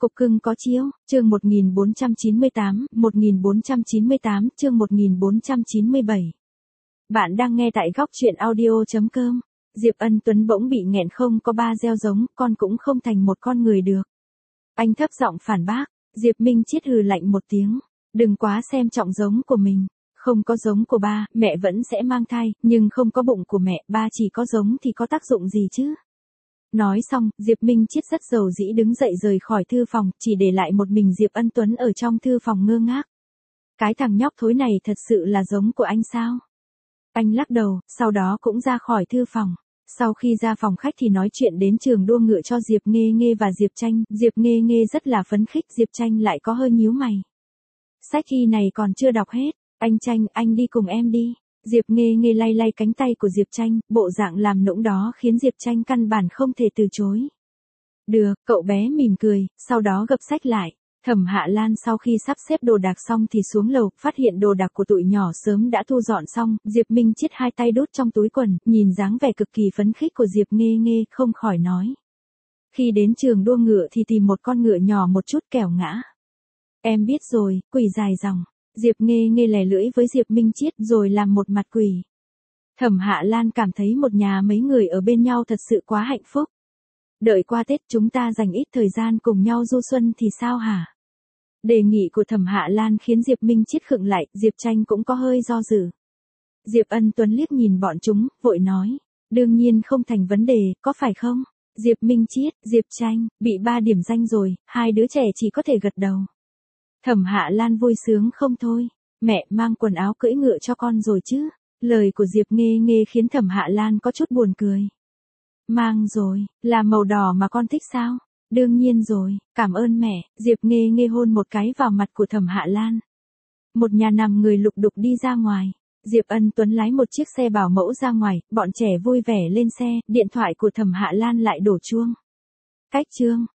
Cục cưng có chiếu, chương 1498, chương 1497. Bạn đang nghe tại góc truyện audio.com. Diệp Ân Tuấn bỗng bị nghẹn không có ba gieo giống, con cũng không thành một con người được. Anh thấp giọng phản bác, Diệp Minh Chiết hừ lạnh một tiếng. Đừng quá xem trọng giống của mình. Không có giống của ba, mẹ vẫn sẽ mang thai, nhưng không có bụng của mẹ, ba chỉ có giống thì có tác dụng gì chứ? Nói xong, Diệp Minh Chiết rất dầu dĩ đứng dậy rời khỏi thư phòng, chỉ để lại một mình Diệp Ân Tuấn ở trong thư phòng ngơ ngác. Cái thằng nhóc thối này thật sự là giống của anh sao? Anh lắc đầu, sau đó cũng ra khỏi thư phòng. Sau khi ra phòng khách thì nói chuyện đến trường đua ngựa cho Diệp Nghê Nghê và Diệp Tranh. Diệp Nghê Nghê rất là phấn khích, Diệp Tranh lại có hơi nhíu mày. Sách y này còn chưa đọc hết, anh Tranh, anh đi cùng em đi. Diệp Nghê Nghê lay lay cánh tay của Diệp Tranh, bộ dạng làm nũng đó khiến Diệp Tranh căn bản không thể từ chối. Được, cậu bé mỉm cười, sau đó gập sách lại. Thẩm Hạ Lan sau khi sắp xếp đồ đạc xong thì xuống lầu, phát hiện đồ đạc của tụi nhỏ sớm đã thu dọn xong. Diệp Minh Chiết hai tay đút trong túi quần, nhìn dáng vẻ cực kỳ phấn khích của Diệp Nghê Nghê, không khỏi nói. Khi đến trường đua ngựa thì tìm một con ngựa nhỏ một chút kẻo ngã. Em biết rồi, quỳ dài dòng. Diệp Nghê Nghê lè lưỡi với Diệp Minh Chiết rồi làm một mặt quỳ. Thẩm Hạ Lan cảm thấy một nhà mấy người ở bên nhau thật sự quá hạnh phúc. Đợi qua Tết chúng ta dành ít thời gian cùng nhau du xuân thì sao hả? Đề nghị của Thẩm Hạ Lan khiến Diệp Minh Chiết khựng lại, Diệp Tranh cũng có hơi do dự. Diệp Ân Tuấn liếc nhìn bọn chúng, vội nói. Đương nhiên không thành vấn đề, có phải không? Diệp Minh Chiết, Diệp Tranh, bị 3 điểm danh rồi, hai đứa trẻ chỉ có thể gật đầu. Thẩm Hạ Lan vui sướng không thôi. Mẹ mang quần áo cưỡi ngựa cho con rồi chứ? Lời của Diệp Nghê Nghê khiến Thẩm Hạ Lan có chút buồn cười. Mang rồi, là màu đỏ mà con thích sao? Đương nhiên rồi, cảm ơn mẹ. Diệp Nghê Nghê hôn một cái vào mặt của Thẩm Hạ Lan. Một nhà nằm người lục đục đi ra ngoài. Diệp Ân Tuấn lái một chiếc xe bảo mẫu ra ngoài, bọn trẻ vui vẻ lên xe, điện thoại của Thẩm Hạ Lan lại đổ chuông. Cách chương.